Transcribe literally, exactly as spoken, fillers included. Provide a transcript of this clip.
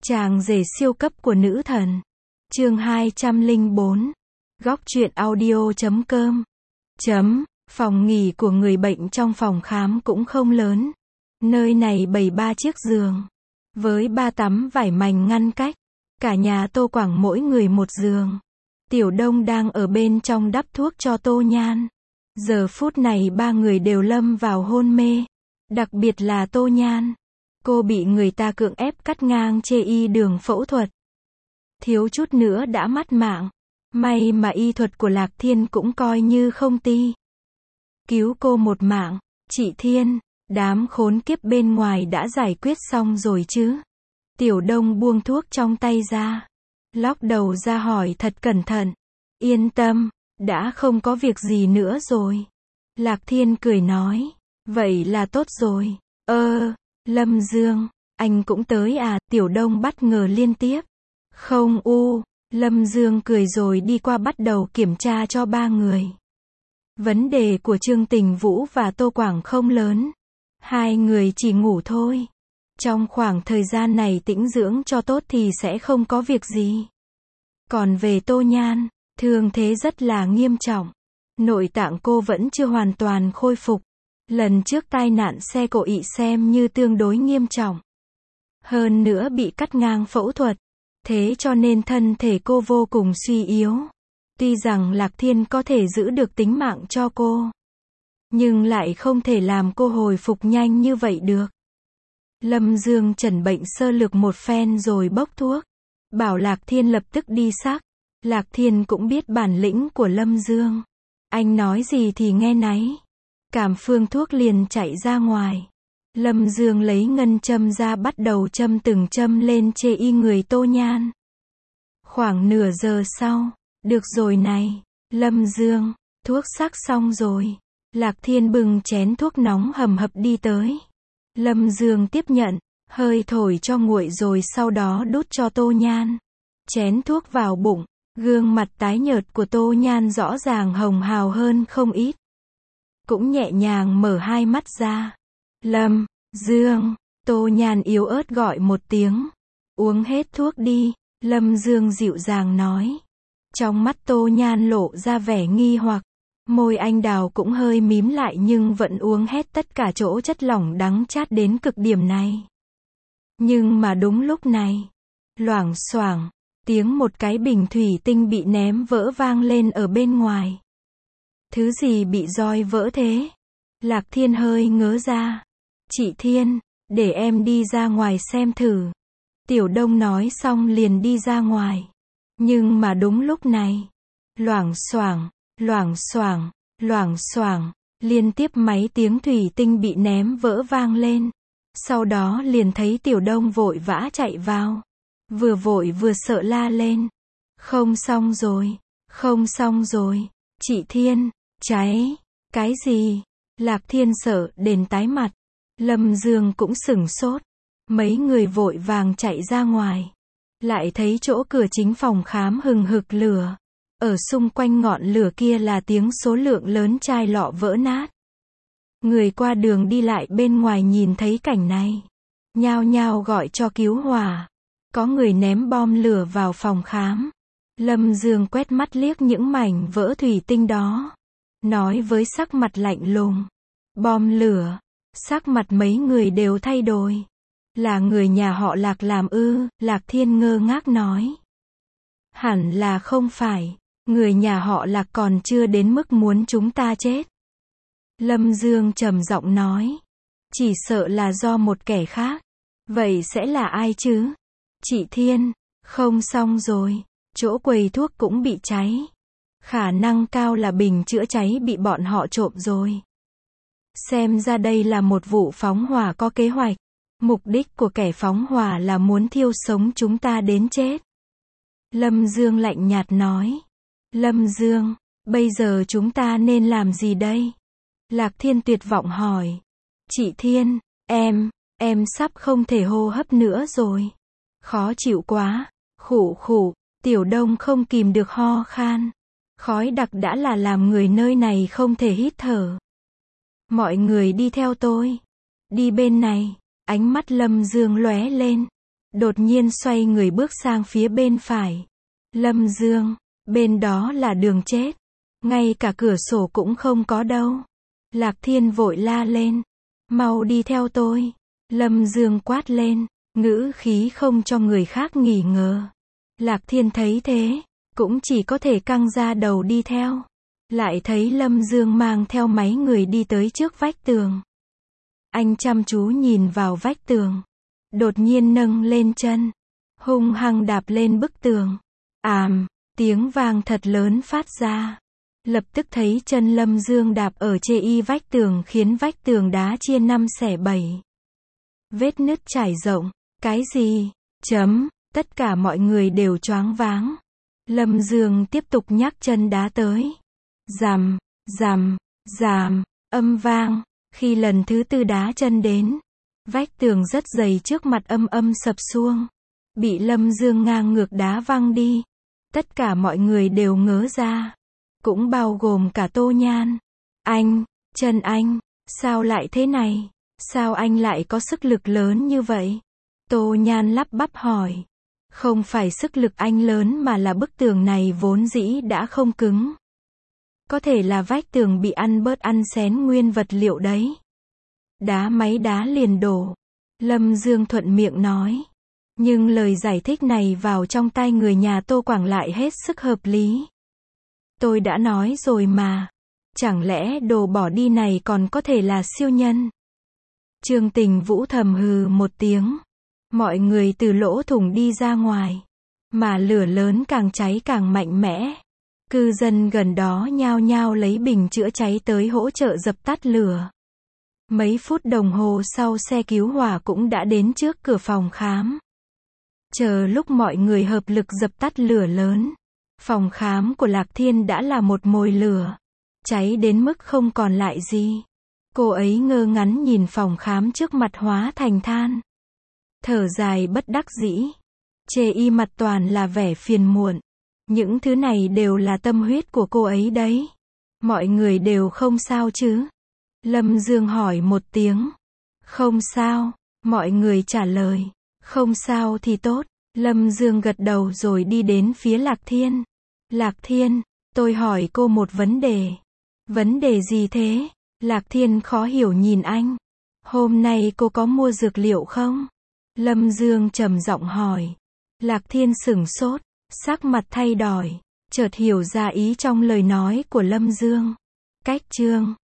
Chàng rể siêu cấp của nữ thần. Chương hai trăm lẻ bốn. Góc truyện audio chấm com. Chấm. Phòng nghỉ của người bệnh trong phòng khám cũng không lớn. Nơi này bày ba chiếc giường. Với ba tấm vải mành ngăn cách. Cả nhà Tô Quảng mỗi người một giường. Tiểu Đông đang ở bên trong đắp thuốc cho Tô Nhan. Giờ phút này ba người đều lâm vào hôn mê. Đặc biệt là Tô Nhan. Cô bị người ta cưỡng ép cắt ngang chê y đường phẫu thuật. Thiếu chút nữa đã mất mạng. May mà y thuật của Lạc Thiên cũng coi như không ti. Cứu cô một mạng. Chị Thiên, đám khốn kiếp bên ngoài đã giải quyết xong rồi chứ? Tiểu Đông buông thuốc trong tay ra. Lóc đầu ra hỏi thật cẩn thận. Yên tâm, đã không có việc gì nữa rồi. Lạc Thiên cười nói. Vậy là tốt rồi. Ơ, Lâm Dương, anh cũng tới à? Tiểu Đông bất ngờ liên tiếp. Không u, Lâm Dương cười rồi đi qua bắt đầu kiểm tra cho ba người. Vấn đề của Trương Tình Vũ và Tô Quảng không lớn. Hai người chỉ ngủ thôi. Trong khoảng thời gian này tĩnh dưỡng cho tốt thì sẽ không có việc gì. Còn về Tô Nhan, thương thế rất là nghiêm trọng. Nội tạng cô vẫn chưa hoàn toàn khôi phục. Lần trước tai nạn xe cộ ị xem như tương đối nghiêm trọng. Hơn nữa bị cắt ngang phẫu thuật. Thế cho nên thân thể cô vô cùng suy yếu. Tuy rằng Lạc Thiên có thể giữ được tính mạng cho cô. Nhưng lại không thể làm cô hồi phục nhanh như vậy được. Lâm Dương chẩn bệnh sơ lược một phen rồi bốc thuốc. Bảo Lạc Thiên lập tức đi sắc. Lạc Thiên cũng biết bản lĩnh của Lâm Dương. Anh nói gì thì nghe nấy. Cảm phương thuốc liền chạy ra ngoài. Lâm Dương lấy ngân châm ra bắt đầu châm từng châm lên chê y người Tô Nhan. Khoảng nửa giờ sau. Được rồi này, Lâm Dương, thuốc sắc xong rồi. Lạc Thiên bưng chén thuốc nóng hầm hập đi tới. Lâm Dương tiếp nhận, hơi thổi cho nguội rồi sau đó đút cho Tô Nhan. Chén thuốc vào bụng, gương mặt tái nhợt của Tô Nhan rõ ràng hồng hào hơn không ít. Cũng nhẹ nhàng mở hai mắt ra. Lâm Dương, Tô Nhan yếu ớt gọi một tiếng. Uống hết thuốc đi, Lâm Dương dịu dàng nói. Trong mắt Tô Nhan lộ ra vẻ nghi hoặc. Môi anh đào cũng hơi mím lại nhưng vẫn uống hết tất cả chỗ chất lỏng đắng chát đến cực điểm này. Nhưng mà đúng lúc này, loảng xoảng, tiếng một cái bình thủy tinh bị ném vỡ vang lên ở bên ngoài. Thứ gì bị roi vỡ thế? Lạc Thiên hơi ngớ ra. Chị Thiên, để em đi ra ngoài xem thử. Tiểu Đông nói xong liền đi ra ngoài. Nhưng mà đúng lúc này, loảng xoảng, loảng xoảng, loảng xoảng, liên tiếp mấy tiếng thủy tinh bị ném vỡ vang lên. Sau đó liền thấy Tiểu Đông vội vã chạy vào. Vừa vội vừa sợ la lên. Không xong rồi, không xong rồi, chị Thiên, cháy, cái gì? Lạc Thiên sợ đến tái mặt. Lâm Dương cũng sửng sốt. Mấy người vội vàng chạy ra ngoài. Lại thấy chỗ cửa chính phòng khám hừng hực lửa. Ở xung quanh ngọn lửa kia là tiếng số lượng lớn chai lọ vỡ nát. Người qua đường đi lại bên ngoài nhìn thấy cảnh này. Nhao nhao gọi cho cứu hỏa. Có người ném bom lửa vào phòng khám. Lâm Dương quét mắt liếc những mảnh vỡ thủy tinh đó. Nói với sắc mặt lạnh lùng. Bom lửa. Sắc mặt mấy người đều thay đổi. Là người nhà họ Lạc làm ư? Lạc Thiên ngơ ngác nói. Hẳn là không phải. Người nhà họ Lạc còn chưa đến mức muốn chúng ta chết. Lâm Dương trầm giọng nói. Chỉ sợ là do một kẻ khác. Vậy sẽ là ai chứ? Chị Thiên, không xong rồi. Chỗ quầy thuốc cũng bị cháy. Khả năng cao là bình chữa cháy bị bọn họ trộm rồi. Xem ra đây là một vụ phóng hỏa có kế hoạch. Mục đích của kẻ phóng hỏa là muốn thiêu sống chúng ta đến chết. Lâm Dương lạnh nhạt nói. Lâm Dương, bây giờ chúng ta nên làm gì đây? Lạc Thiên tuyệt vọng hỏi. Chị Thiên, em, em sắp không thể hô hấp nữa rồi. Khó chịu quá, khụ khụ, Tiểu Đông không kìm được ho khan. Khói đặc đã là làm người nơi này không thể hít thở. Mọi người đi theo tôi. Đi bên này. Ánh mắt Lâm Dương lóe lên. Đột nhiên xoay người bước sang phía bên phải. Lâm Dương, bên đó là đường chết. Ngay cả cửa sổ cũng không có đâu. Lạc Thiên vội la lên. Mau đi theo tôi. Lâm Dương quát lên, ngữ khí không cho người khác nghỉ ngờ. Lạc Thiên thấy thế, cũng chỉ có thể căng ra đầu đi theo. Lại thấy Lâm Dương mang theo mấy người đi tới trước vách tường. Anh chăm chú nhìn vào vách tường. Đột nhiên nâng lên chân. Hung hăng đạp lên bức tường. Àm, tiếng vang thật lớn phát ra. Lập tức thấy chân Lâm Dương đạp ở chê y vách tường khiến vách tường đá chia năm xẻ bảy. Vết nứt trải rộng. Cái gì? Chấm. Tất cả mọi người đều choáng váng. Lâm Dương tiếp tục nhắc chân đá tới. Rằm, rằm, ràm, âm vang. Khi lần thứ tư đá chân đến, vách tường rất dày trước mặt âm âm sập xuông. Bị Lâm Dương ngang ngược đá văng đi. Tất cả mọi người đều ngớ ra. Cũng bao gồm cả Tô Nhan. Anh, chân anh, sao lại thế này? Sao anh lại có sức lực lớn như vậy? Tô Nhan lắp bắp hỏi. Không phải sức lực anh lớn mà là bức tường này vốn dĩ đã không cứng. Có thể là vách tường bị ăn bớt ăn xén nguyên vật liệu đấy. Đá máy đá liền đổ. Lâm Dương thuận miệng nói. Nhưng lời giải thích này vào trong tai người nhà Tô Quảng lại hết sức hợp lý. Tôi đã nói rồi mà. Chẳng lẽ đồ bỏ đi này còn có thể là siêu nhân? Trương Tình Vũ thầm hừ một tiếng. Mọi người từ lỗ thủng đi ra ngoài. Mà lửa lớn càng cháy càng mạnh mẽ. Cư dân gần đó nhao nhao lấy bình chữa cháy tới hỗ trợ dập tắt lửa. Mấy phút đồng hồ sau xe cứu hỏa cũng đã đến trước cửa phòng khám. Chờ lúc mọi người hợp lực dập tắt lửa lớn. Phòng khám của Lạc Thiên đã là một mồi lửa. Cháy đến mức không còn lại gì. Cô ấy ngơ ngắn nhìn phòng khám trước mặt hóa thành than. Thở dài bất đắc dĩ. Chê y mặt toàn là vẻ phiền muộn. Những thứ này đều là tâm huyết của cô ấy đấy. Mọi người đều không sao chứ? Lâm Dương hỏi một tiếng. Không sao. Mọi người trả lời. Không sao thì tốt. Lâm Dương gật đầu rồi đi đến phía Lạc Thiên. Lạc Thiên, tôi hỏi cô một vấn đề. Vấn đề gì thế? Lạc Thiên khó hiểu nhìn anh. Hôm nay cô có mua dược liệu không? Lâm Dương trầm giọng hỏi. Lạc Thiên sửng sốt, sắc mặt thay đổi, chợt hiểu ra ý trong lời nói của Lâm Dương. Cách chương